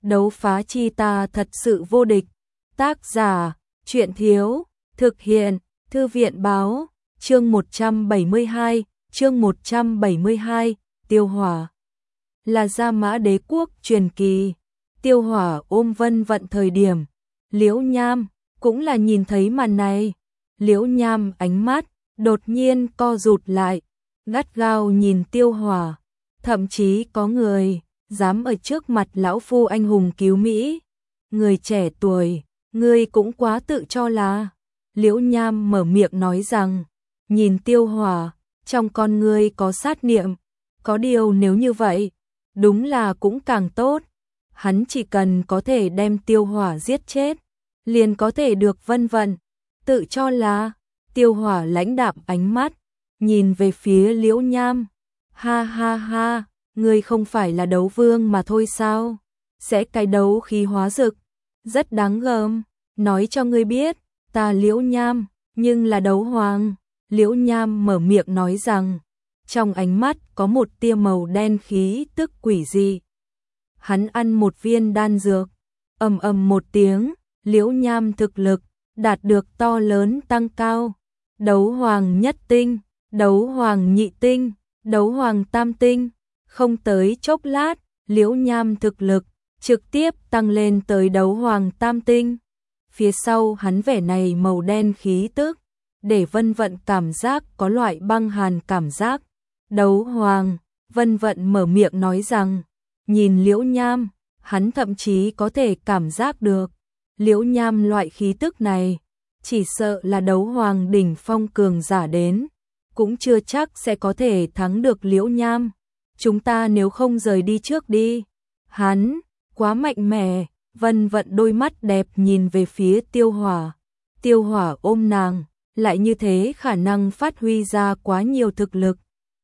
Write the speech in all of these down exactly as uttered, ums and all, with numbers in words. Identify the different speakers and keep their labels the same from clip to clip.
Speaker 1: đấu phá chi ta thật sự vô địch. Tác giả, truyện thiếu, thực hiện, thư viện báo, chương một trăm bảy mươi hai, chương một trăm bảy mươi hai, Tiêu Hỏa. Là Gia Mã Đế quốc truyền kỳ, Tiêu Hỏa ôm Vân Vận thời điểm, Liễu Nham cũng là nhìn thấy màn này. Liễu Nham ánh mắt đột nhiên co rụt lại, gắt gao nhìn Tiêu Hỏa, thậm chí có người dám ở trước mặt lão phu anh hùng cứu Mỹ. Người trẻ tuổi, ngươi cũng quá tự cho là. Liễu Nham mở miệng nói rằng, nhìn Tiêu Hỏa, trong con ngươi có sát niệm, có điều nếu như vậy, đúng là cũng càng tốt. Hắn chỉ cần có thể đem Tiêu Hỏa giết chết, liền có thể được Vân Vận. Tự cho là. Tiêu Hỏa lãnh đạm ánh mắt, nhìn về phía Liễu Nham. Ha ha ha, ngươi không phải là đấu vương mà thôi sao? Sẽ cái đấu khí hóa rực, rất đáng gờm. Nói cho ngươi biết, ta Liễu Nham, nhưng là đấu hoàng. Liễu Nham mở miệng nói rằng, trong ánh mắt có một tia màu đen khí tức quỷ dị. Hắn ăn một viên đan dược, ầm ầm một tiếng, Liễu Nham thực lực đạt được to lớn tăng cao. Đấu hoàng nhất tinh, đấu hoàng nhị tinh, đấu hoàng tam tinh, không tới chốc lát, Liễu Nham thực lực trực tiếp tăng lên tới đấu hoàng tam tinh. Phía sau hắn vẻ này màu đen khí tức, để Vân Vận cảm giác có loại băng hàn cảm giác. Đấu hoàng, Vân Vận mở miệng nói rằng, nhìn Liễu Nham, hắn thậm chí có thể cảm giác được. Liễu Nham loại khí tức này, chỉ sợ là đấu hoàng đỉnh phong cường giả đến, cũng chưa chắc sẽ có thể thắng được Liễu Nham. Chúng ta nếu không rời đi trước đi. Hắn, quá mạnh mẽ. Vân Vận đôi mắt đẹp nhìn về phía Tiêu Hỏa. Tiêu Hỏa ôm nàng, lại như thế khả năng phát huy ra quá nhiều thực lực.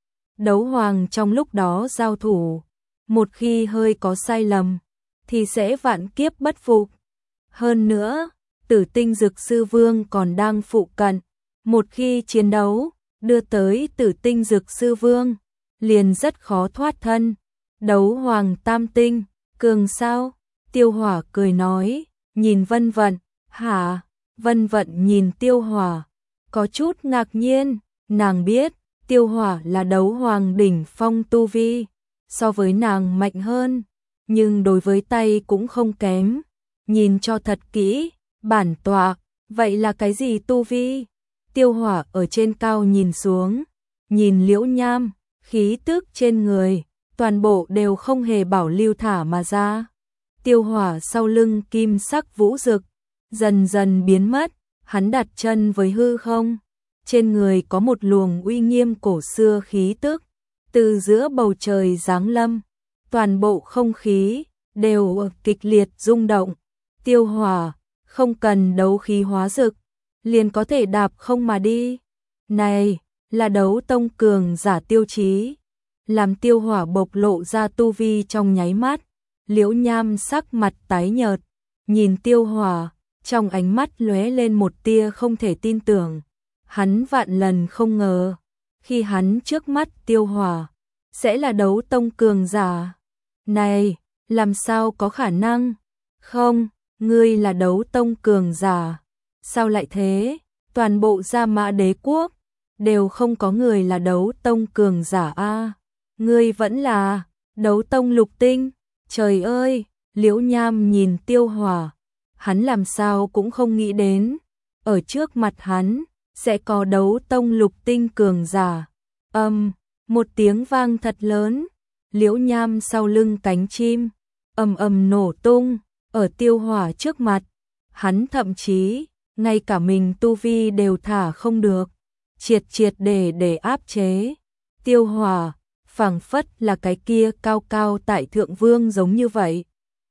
Speaker 1: Đấu hoàng trong lúc đó giao thủ, một khi hơi có sai lầm, thì sẽ vạn kiếp bất phục. Hơn nữa, Tử Tinh Dực Sư Vương còn đang phụ cận. Một khi chiến đấu, đưa tới Tử Tinh Dực Sư Vương, liền rất khó thoát thân. Đấu hoàng tam tinh, cường sao? Tiêu Hỏa cười nói, nhìn Vân Vận. Hả? Vân Vận nhìn Tiêu Hỏa, có chút ngạc nhiên. Nàng biết, Tiêu Hỏa là đấu hoàng đỉnh phong tu vi, so với nàng mạnh hơn, nhưng đối với tay cũng không kém. Nhìn cho thật kỹ, bản tọa, vậy là cái gì tu vi? Tiêu Hỏa ở trên cao nhìn xuống, nhìn Liễu Nham, khí tức trên người, toàn bộ đều không hề bảo lưu thả mà ra. Tiêu Hỏa sau lưng kim sắc vũ rực, dần dần biến mất, hắn đặt chân với hư không. Trên người có một luồng uy nghiêm cổ xưa khí tức, từ giữa bầu trời giáng lâm, toàn bộ không khí đều kịch liệt rung động. Tiêu Hỏa không cần đấu khí hóa rực, liền có thể đạp không mà đi. Này là đấu tông cường giả tiêu chí. Làm Tiêu Hỏa bộc lộ ra tu vi trong nháy mắt, Liễu Nham sắc mặt tái nhợt, nhìn Tiêu Hỏa, trong ánh mắt lóe lên một tia không thể tin tưởng. Hắn vạn lần không ngờ, khi hắn trước mắt Tiêu Hỏa, sẽ là đấu tông cường giả. Này, làm sao có khả năng? Không, ngươi là đấu tông cường giả. Sao lại thế? Toàn bộ Gia Mã Đế quốc, đều không có người là đấu tông cường giả a. Ngươi vẫn là đấu tông lục tinh. Trời ơi, Liễu Nham nhìn Tiêu Hỏa, hắn làm sao cũng không nghĩ đến, ở trước mặt hắn, sẽ có đấu tông lục tinh cường giả. Âm, um, một tiếng vang thật lớn, Liễu Nham sau lưng cánh chim, ầm ầm nổ tung, ở Tiêu Hỏa trước mặt, hắn thậm chí, ngay cả mình tu vi đều thả không được, triệt triệt để để áp chế. Tiêu Hỏa, phảng phất là cái kia cao cao tại thượng vương giống như vậy.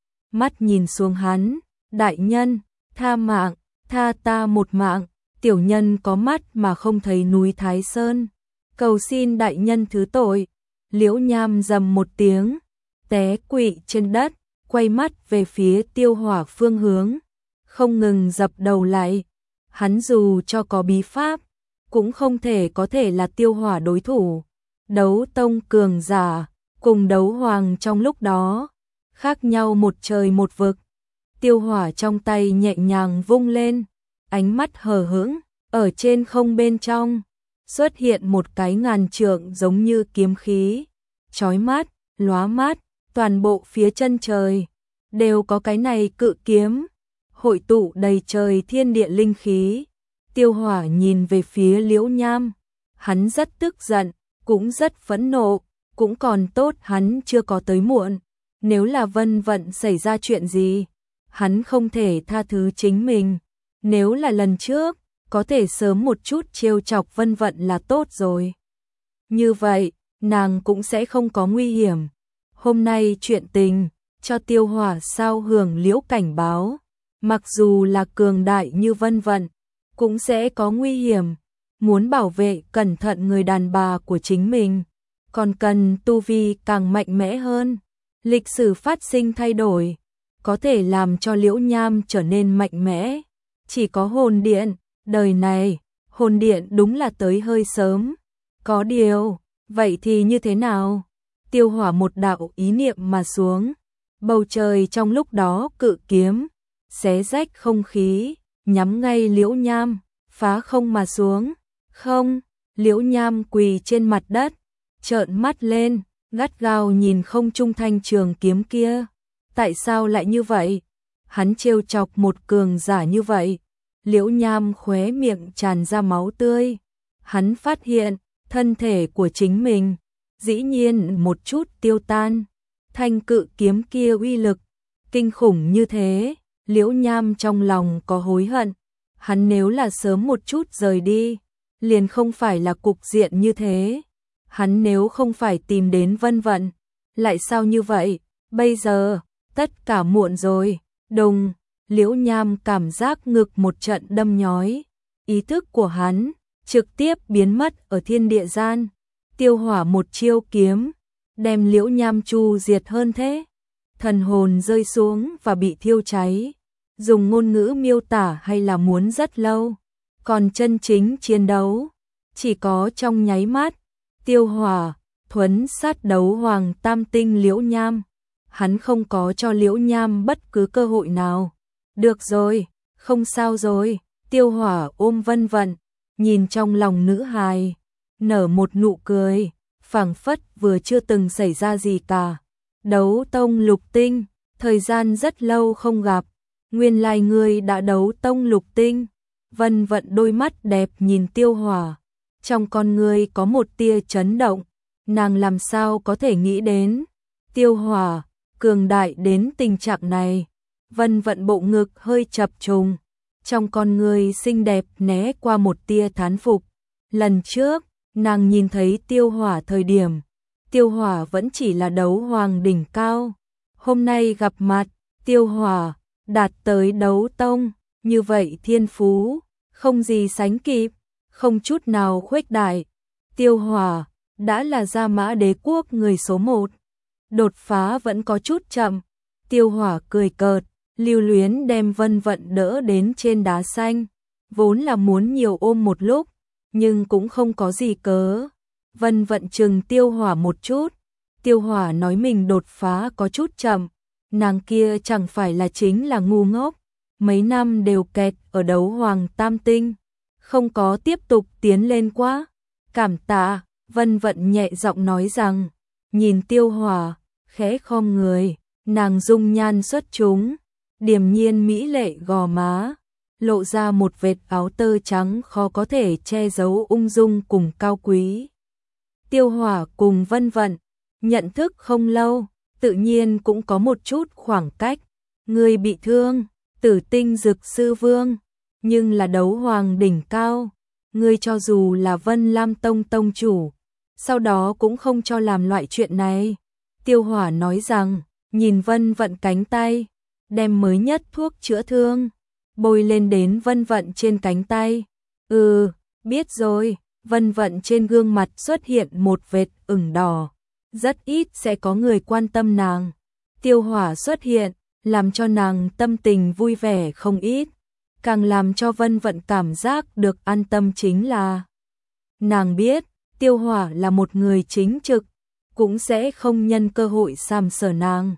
Speaker 1: Mắt nhìn xuống hắn, đại nhân, tha mạng, tha ta một mạng. Tiểu nhân có mắt mà không thấy núi Thái Sơn, cầu xin đại nhân thứ tội. Liễu Nham rầm một tiếng, té quỵ trên đất, quay mắt về phía Tiêu Hỏa phương hướng, không ngừng dập đầu lại. Hắn dù cho có bí pháp, cũng không thể có thể là Tiêu Hỏa đối thủ. Đấu tông cường giả, cùng đấu hoàng trong lúc đó, khác nhau một trời một vực. Tiêu Hỏa trong tay nhẹ nhàng vung lên, ánh mắt hờ hững, ở trên không bên trong xuất hiện một cái ngàn trượng giống như kiếm khí, chói mắt, lóa mắt, toàn bộ phía chân trời đều có cái này cự kiếm, hội tụ đầy trời thiên địa linh khí. Tiêu Hỏa nhìn về phía Liễu Nham, hắn rất tức giận, cũng rất phẫn nộ, cũng còn tốt hắn chưa có tới muộn, nếu là Vân Vận xảy ra chuyện gì, hắn không thể tha thứ chính mình, nếu là lần trước, có thể sớm một chút trêu chọc Vân Vận là tốt rồi. Như vậy, nàng cũng sẽ không có nguy hiểm. Hôm nay chuyện tình, cho Tiêu Hỏa sao hưởng liễu cảnh báo, mặc dù là cường đại như Vân Vận, cũng sẽ có nguy hiểm, muốn bảo vệ cẩn thận người đàn bà của chính mình, còn cần tu vi càng mạnh mẽ hơn. Lịch sử phát sinh thay đổi, có thể làm cho Liễu Nham trở nên mạnh mẽ, chỉ có hồn điện, đời này, hồn điện đúng là tới hơi sớm. Có điều, vậy thì như thế nào? Tiêu Hỏa một đạo ý niệm mà xuống, bầu trời trong lúc đó cự kiếm, xé rách không khí, nhắm ngay Liễu Nham, phá không mà xuống. Không, Liễu Nham quỳ trên mặt đất, trợn mắt lên, gắt gao nhìn không trung thanh trường kiếm kia. Tại sao lại như vậy? Hắn trêu chọc một cường giả như vậy. Liễu Nham khóe miệng tràn ra máu tươi. Hắn phát hiện, thân thể của chính mình, dĩ nhiên một chút tiêu tan. Thanh cự kiếm kia uy lực, kinh khủng như thế. Liễu Nham trong lòng có hối hận. Hắn nếu là sớm một chút rời đi, liền không phải là cục diện như thế. Hắn nếu không phải tìm đến Vân Vận, lại sao như vậy? Bây giờ, tất cả muộn rồi. Đùng, Liễu Nham cảm giác ngực một trận đâm nhói. Ý thức của hắn trực tiếp biến mất ở thiên địa gian. Tiêu Hỏa một chiêu kiếm, đem Liễu Nham chu diệt hơn thế. Thần hồn rơi xuống và bị thiêu cháy. Dùng ngôn ngữ miêu tả hay là muốn rất lâu. Còn chân chính chiến đấu, chỉ có trong nháy mắt. Tiêu Hỏa thuấn sát đấu hoàng tam tinh Liễu Nham. Hắn không có cho Liễu Nham bất cứ cơ hội nào. Được rồi, không sao rồi. Tiêu Hỏa ôm Vân Vận, nhìn trong lòng nữ hài, nở một nụ cười, phảng phất vừa chưa từng xảy ra gì cả. Đấu tông lục tinh, thời gian rất lâu không gặp, nguyên lai ngươi đã đấu tông lục tinh. Vân Vận đôi mắt đẹp nhìn Tiêu Hỏa, trong con ngươi có một tia chấn động, nàng làm sao có thể nghĩ đến Tiêu Hỏa cường đại đến tình trạng này. Vân Vận bộ ngực hơi chập trùng, trong con ngươi xinh đẹp né qua một tia thán phục. Lần trước, nàng nhìn thấy Tiêu Hỏa thời điểm, Tiêu Hỏa vẫn chỉ là đấu hoàng đỉnh cao. Hôm nay gặp mặt, Tiêu Hỏa đạt tới đấu tông, như vậy thiên phú, không gì sánh kịp, không chút nào khuếch đại. Tiêu Hỏa đã là Gia Mã Đế quốc người số một. Đột phá vẫn có chút chậm. Tiêu Hỏa cười cợt, lưu luyến đem Vân Vận đỡ đến trên đá xanh, vốn là muốn nhiều ôm một lúc, nhưng cũng không có gì cớ. Vân Vận chừng Tiêu Hỏa một chút, Tiêu Hỏa nói mình đột phá có chút chậm, nàng kia chẳng phải là chính là ngu ngốc, mấy năm đều kẹt ở đấu hoàng tam tinh, không có tiếp tục tiến lên quá. Cảm tạ, Vân Vận nhẹ giọng nói rằng, nhìn Tiêu Hỏa, khẽ khom người, nàng dung nhan xuất chúng, điềm nhiên mỹ lệ gò má, lộ ra một vệt áo tơ trắng khó có thể che giấu ung dung cùng cao quý. Tiêu Hỏa cùng Vân Vận nhận thức không lâu, tự nhiên cũng có một chút khoảng cách. Người bị thương, Tử Tinh Dực Sư Vương, nhưng là đấu hoàng đỉnh cao. Ngươi cho dù là Vân Lam Tông tông chủ, sau đó cũng không cho làm loại chuyện này. Tiêu Hỏa nói rằng, nhìn Vân Vận cánh tay, đem mới nhất thuốc chữa thương, bôi lên đến Vân Vận trên cánh tay. Ừ, biết rồi. Vân Vận trên gương mặt xuất hiện một vệt ửng đỏ. Rất ít sẽ có người quan tâm nàng. Tiêu Hỏa xuất hiện, làm cho nàng tâm tình vui vẻ không ít. Càng làm cho Vân Vận cảm giác được an tâm chính là nàng biết Tiêu Hỏa là một người chính trực, cũng sẽ không nhân cơ hội sàm sờ nàng.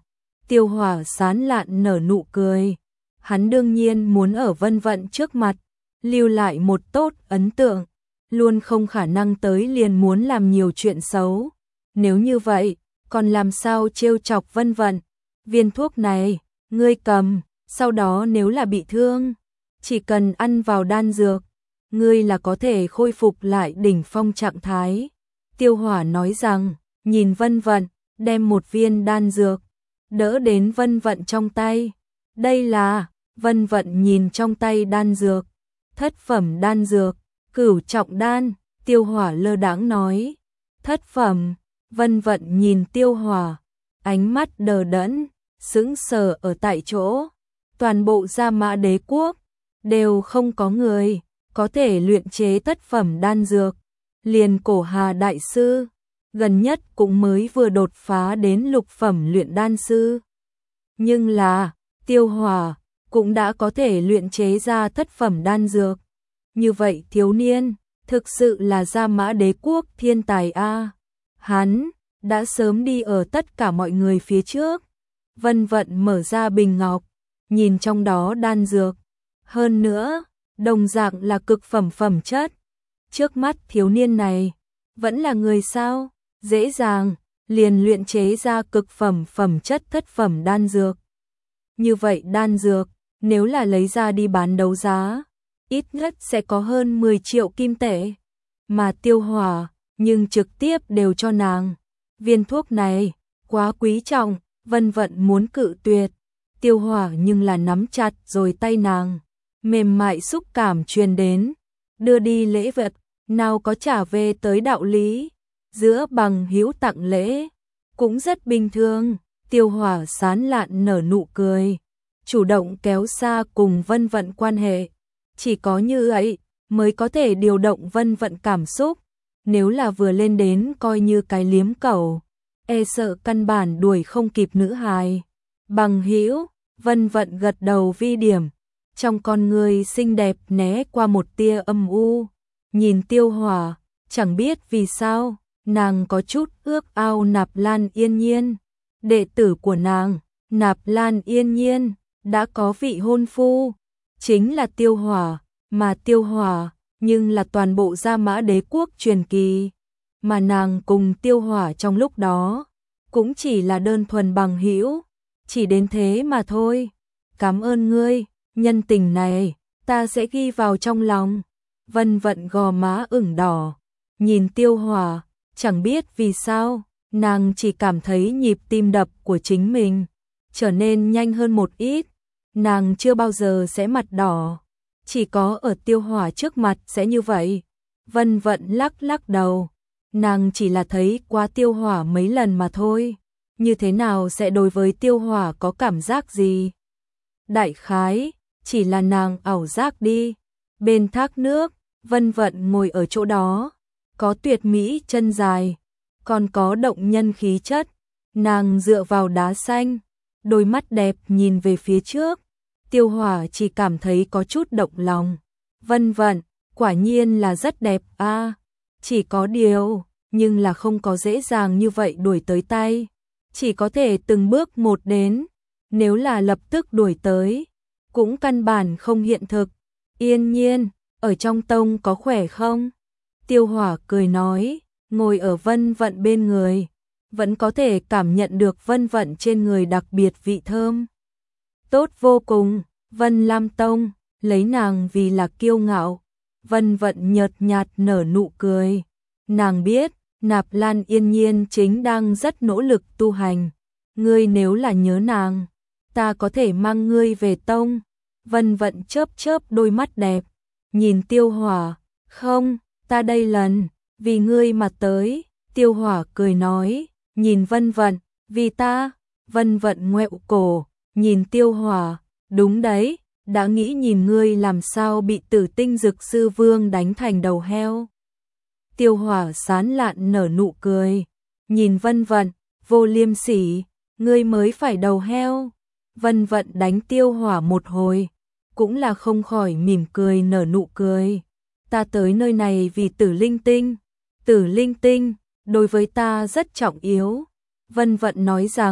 Speaker 1: Tiêu Hỏa sán lạn nở nụ cười. Hắn đương nhiên muốn ở Vân Vận trước mặt, lưu lại một tốt ấn tượng, luôn không khả năng tới liền muốn làm nhiều chuyện xấu. Nếu như vậy, còn làm sao trêu chọc Vân Vận? Viên thuốc này, ngươi cầm, sau đó nếu là bị thương, chỉ cần ăn vào đan dược, ngươi là có thể khôi phục lại đỉnh phong trạng thái. Tiêu Hỏa nói rằng, nhìn Vân Vận, đem một viên đan dược, đỡ đến Vân Vận trong tay. Đây là, Vân Vận nhìn trong tay đan dược, thất phẩm đan dược, cửu trọng đan. Tiêu Hỏa lơ đãng nói, thất phẩm. Vân Vận nhìn Tiêu Hỏa, ánh mắt đờ đẫn, sững sờ ở tại chỗ. Toàn bộ Gia Mã Đế quốc đều không có người có thể luyện chế thất phẩm đan dược, liền Cổ Hà đại sư gần nhất cũng mới vừa đột phá đến lục phẩm luyện đan sư. Nhưng là, Tiêu Hỏa cũng đã có thể luyện chế ra thất phẩm đan dược. Như vậy thiếu niên, thực sự là Gia Mã Đế quốc thiên tài a. Hắn đã sớm đi ở tất cả mọi người phía trước. Vân Vận mở ra bình ngọc, nhìn trong đó đan dược. Hơn nữa, đồng dạng là cực phẩm phẩm chất. Trước mắt thiếu niên này, vẫn là người sao? Dễ dàng, liền luyện chế ra cực phẩm phẩm chất thất phẩm đan dược. Như vậy đan dược, nếu là lấy ra đi bán đấu giá, ít nhất sẽ có hơn mười triệu kim tệ. Mà Tiêu Hỏa, nhưng trực tiếp đều cho nàng. Viên thuốc này, quá quý trọng, Vân Vận muốn cự tuyệt. Tiêu Hỏa nhưng là nắm chặt rồi tay nàng, mềm mại xúc cảm truyền đến. Đưa đi lễ vật, nào có trả về tới đạo lý. Giữa bằng hữu tặng lễ, cũng rất bình thường. Tiêu Hỏa sán lạn nở nụ cười, chủ động kéo xa cùng Vân Vận quan hệ. Chỉ có như vậy mới có thể điều động Vân Vận cảm xúc. Nếu là vừa lên đến coi như cái liếm cẩu, e sợ căn bản đuổi không kịp nữ hài. Bằng hữu, Vân Vận gật đầu vi điểm, trong con người xinh đẹp né qua một tia âm u. Nhìn Tiêu Hỏa, chẳng biết vì sao, nàng có chút ước ao Nạp Lan Yên Nhiên. Đệ tử của nàng, Nạp Lan Yên Nhiên, đã có vị hôn phu, chính là Tiêu Hỏa, mà Tiêu Hỏa, nhưng là toàn bộ Gia Mã Đế quốc truyền kỳ. Mà nàng cùng Tiêu Hỏa trong lúc đó, cũng chỉ là đơn thuần bằng hữu, chỉ đến thế mà thôi. Cảm ơn ngươi, nhân tình này, ta sẽ ghi vào trong lòng. Vân Vận gò má ửng đỏ, nhìn Tiêu Hỏa, chẳng biết vì sao, nàng chỉ cảm thấy nhịp tim đập của chính mình trở nên nhanh hơn một ít. Nàng chưa bao giờ sẽ mặt đỏ, chỉ có ở Tiêu Hỏa trước mặt sẽ như vậy. Vân Vận lắc lắc đầu, nàng chỉ là thấy qua Tiêu Hỏa mấy lần mà thôi, như thế nào sẽ đối với Tiêu Hỏa có cảm giác gì? Đại khái, chỉ là nàng ảo giác đi. Bên thác nước, Vân Vận ngồi ở chỗ đó, có tuyệt mỹ chân dài, còn có động nhân khí chất. Nàng dựa vào đá xanh, đôi mắt đẹp nhìn về phía trước. Tiêu Hỏa chỉ cảm thấy có chút động lòng. Vân Vận, quả nhiên là rất đẹp a. À, chỉ có điều, nhưng là không có dễ dàng như vậy đuổi tới tay. Chỉ có thể từng bước một đến. Nếu là lập tức đuổi tới, cũng căn bản không hiện thực. Yên Nhiên, ở trong tông có khỏe không? Tiêu Hỏa cười nói, ngồi ở Vân Vận bên người, vẫn có thể cảm nhận được Vân Vận trên người đặc biệt vị thơm. Tốt vô cùng, Vân Lam Tông, lấy nàng vì là kiêu ngạo. Vân Vận nhợt nhạt nở nụ cười. Nàng biết, Nạp Lan Yên Nhiên chính đang rất nỗ lực tu hành. Ngươi nếu là nhớ nàng, ta có thể mang ngươi về tông. Vân Vận chớp chớp đôi mắt đẹp, nhìn Tiêu Hỏa, không, ta đây lần, vì ngươi mà tới. Tiêu Hỏa cười nói, nhìn Vân Vận, vì ta. Vân Vận ngoẹo cổ, nhìn Tiêu Hỏa, đúng đấy, đã nghĩ nhìn ngươi làm sao bị Tử Tinh Dực Sư Vương đánh thành đầu heo. Tiêu Hỏa sán lạn nở nụ cười, nhìn Vân Vận, vô liêm sỉ, ngươi mới phải đầu heo. Vân Vận đánh Tiêu Hỏa một hồi, cũng là không khỏi mỉm cười nở nụ cười. Ta tới nơi này vì Tử Linh Tinh. Tử Linh Tinh, đối với ta rất trọng yếu. Vân Vận nói rằng,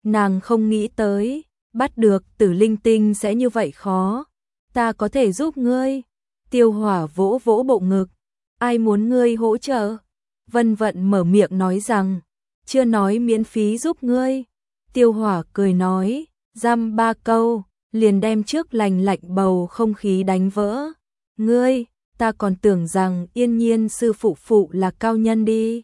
Speaker 1: nàng không nghĩ tới, bắt được Tử Linh Tinh sẽ như vậy khó. Ta có thể giúp ngươi. Tiêu Hỏa vỗ vỗ bộ ngực. Ai muốn ngươi hỗ trợ? Vân Vận mở miệng nói rằng, chưa nói miễn phí giúp ngươi. Tiêu Hỏa cười nói, dăm ba câu, liền đem trước lành lạnh bầu không khí đánh vỡ. Ngươi, ta còn tưởng rằng Yên Nhiên sư phụ phụ là cao nhân đi.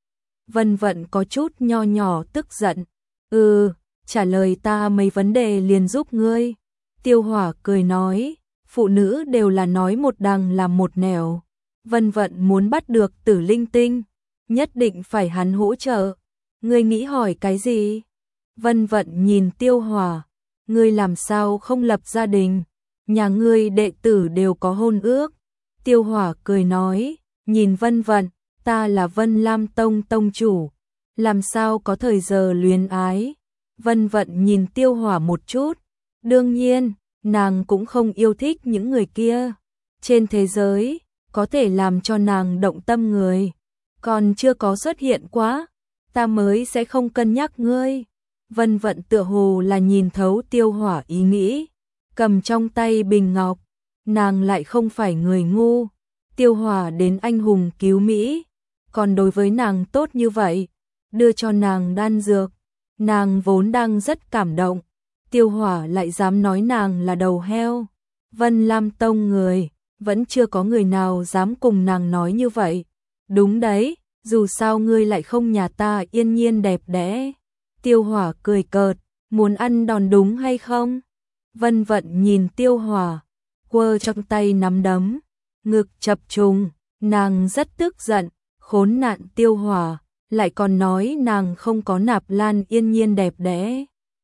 Speaker 1: Vân Vận có chút nho nhỏ tức giận. Ừ, trả lời ta mấy vấn đề liền giúp ngươi. Tiêu Hỏa cười nói, phụ nữ đều là nói một đằng làm một nẻo. Vân Vận muốn bắt được Tử Linh Tinh, nhất định phải hắn hỗ trợ. Ngươi nghĩ hỏi cái gì? Vân Vận nhìn Tiêu Hỏa, ngươi làm sao không lập gia đình? Nhà ngươi đệ tử đều có hôn ước. Tiêu Hỏa cười nói, nhìn Vân Vận, ta là Vân Lam Tông tông chủ, làm sao có thời giờ luyến ái. Vân Vận nhìn Tiêu Hỏa một chút, đương nhiên, nàng cũng không yêu thích những người kia. Trên thế giới, có thể làm cho nàng động tâm người, còn chưa có xuất hiện quá, ta mới sẽ không cân nhắc ngươi. Vân Vận tựa hồ là nhìn thấu Tiêu Hỏa ý nghĩ, cầm trong tay bình ngọc, nàng lại không phải người ngu. Tiêu Hỏa đến anh hùng cứu Mỹ, còn đối với nàng tốt như vậy, đưa cho nàng đan dược, nàng vốn đang rất cảm động. Tiêu Hỏa lại dám nói nàng là đầu heo. Vân Lam Tông người, vẫn chưa có người nào dám cùng nàng nói như vậy. Đúng đấy, dù sao ngươi lại không nhà ta Yên Nhiên đẹp đẽ. Tiêu Hỏa cười cợt, muốn ăn đòn đúng hay không? Vân Vận nhìn Tiêu Hỏa, quơ trong tay nắm đấm, ngực chập trùng, nàng rất tức giận, khốn nạn Tiêu Hỏa, lại còn nói nàng không có nạp lan Yên Nhiên đẹp đẽ.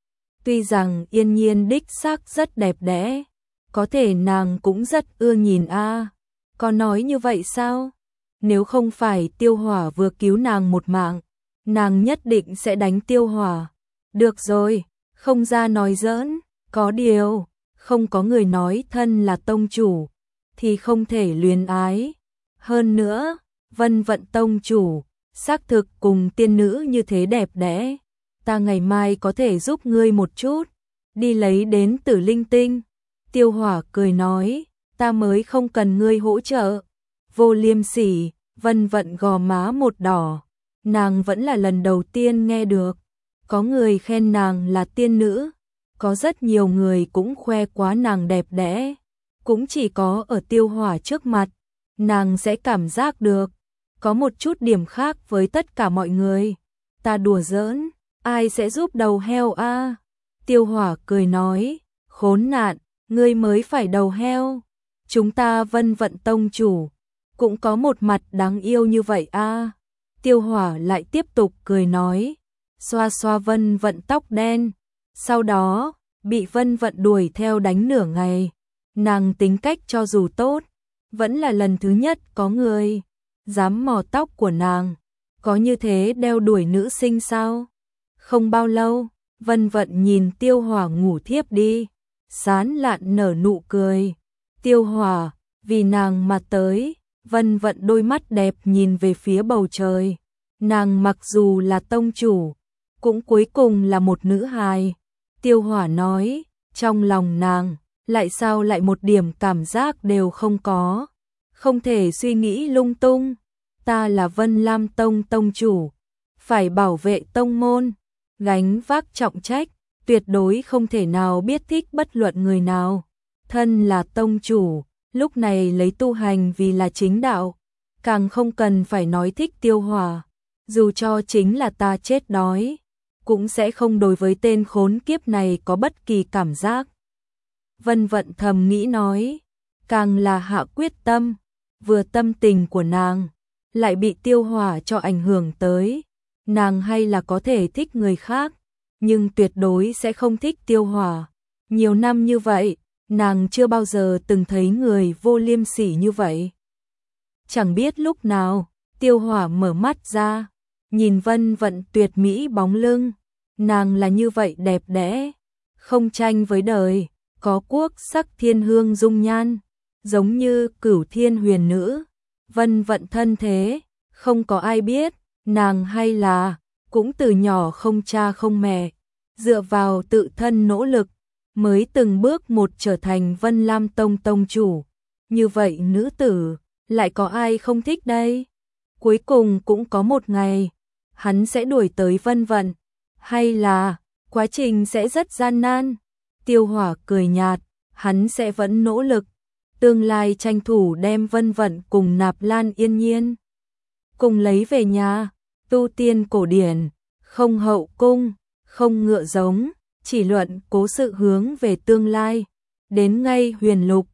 Speaker 1: Tuy rằng Yên Nhiên đích xác rất đẹp đẽ, có thể nàng cũng rất ưa nhìn a. À. Có nói như vậy sao? Nếu không phải Tiêu Hỏa vừa cứu nàng một mạng, nàng nhất định sẽ đánh Tiêu Hỏa. Được rồi, không ra nói giỡn, có điều, không có người nói thân là tông chủ, thì không thể luyến ái. Hơn nữa, Vân Vận tông chủ, xác thực cùng tiên nữ như thế đẹp đẽ. Ta ngày mai có thể giúp ngươi một chút, đi lấy đến Tử Linh Tinh. Tiêu Hỏa cười nói, ta mới không cần ngươi hỗ trợ. Vô liêm sỉ. Vân Vận gò má một đỏ, nàng vẫn là lần đầu tiên nghe được. Có người khen nàng là tiên nữ, có rất nhiều người cũng khoe quá nàng đẹp đẽ. Cũng chỉ có ở Tiêu Hỏa trước mặt, nàng sẽ cảm giác được, có một chút điểm khác với tất cả mọi người. Ta đùa giỡn, ai sẽ giúp đầu heo a? À? Tiêu Hỏa cười nói, khốn nạn, ngươi mới phải đầu heo. Chúng ta Vân Vận tông chủ cũng có một mặt đáng yêu như vậy a. À. Tiêu Hỏa lại tiếp tục cười nói, xoa xoa Vân Vận tóc đen, sau đó bị Vân Vận đuổi theo đánh nửa ngày. Nàng tính cách cho dù tốt, vẫn là lần thứ nhất có người dám mò tóc của nàng. Có như thế đeo đuổi nữ sinh sao? Không bao lâu, Vân Vận nhìn Tiêu Hỏa ngủ thiếp đi, sán lạn nở nụ cười. Tiêu Hỏa, vì nàng mà tới. Vân Vận đôi mắt đẹp nhìn về phía bầu trời. Nàng mặc dù là tông chủ, cũng cuối cùng là một nữ hài. Tiêu Hỏa nói, trong lòng nàng, lại sao lại một điểm cảm giác đều không có. Không thể suy nghĩ lung tung. Ta là Vân Lam Tông tông chủ, phải bảo vệ tông môn, gánh vác trọng trách, tuyệt đối không thể nào biết thích bất luận người nào. Thân là tông chủ, lúc này lấy tu hành vì là chính đạo, càng không cần phải nói thích Tiêu Hỏa. Dù cho chính là ta chết đói, cũng sẽ không đối với tên khốn kiếp này có bất kỳ cảm giác. Vân Vận thầm nghĩ nói, càng là hạ quyết tâm, vừa tâm tình của nàng lại bị Tiêu Hỏa cho ảnh hưởng tới. Nàng hay là có thể thích người khác, nhưng tuyệt đối sẽ không thích Tiêu Hỏa. Nhiều năm như vậy, nàng chưa bao giờ từng thấy người vô liêm sỉ như vậy. Chẳng biết lúc nào, Tiêu Hỏa mở mắt ra, nhìn Vân Vận tuyệt mỹ bóng lưng. Nàng là như vậy đẹp đẽ, không tranh với đời, có quốc sắc thiên hương dung nhan, giống như cửu thiên huyền nữ. Vân Vận thân thế, không có ai biết, nàng hay là cũng từ nhỏ không cha không mẹ, dựa vào tự thân nỗ lực, mới từng bước một trở thành Vân Lam Tông tông chủ. Như vậy nữ tử, lại có ai không thích đây? Cuối cùng cũng có một ngày, hắn sẽ đuổi tới Vân Vận, hay là quá trình sẽ rất gian nan? Tiêu Hỏa cười nhạt, hắn sẽ vẫn nỗ lực, tương lai tranh thủ đem Vân Vận cùng Nạp Lan Yên Nhiên cùng lấy về nhà. Tu tiên cổ điển, không hậu cung, không ngựa giống, chỉ luận cố sự hướng về tương lai. Đến ngay huyền lục,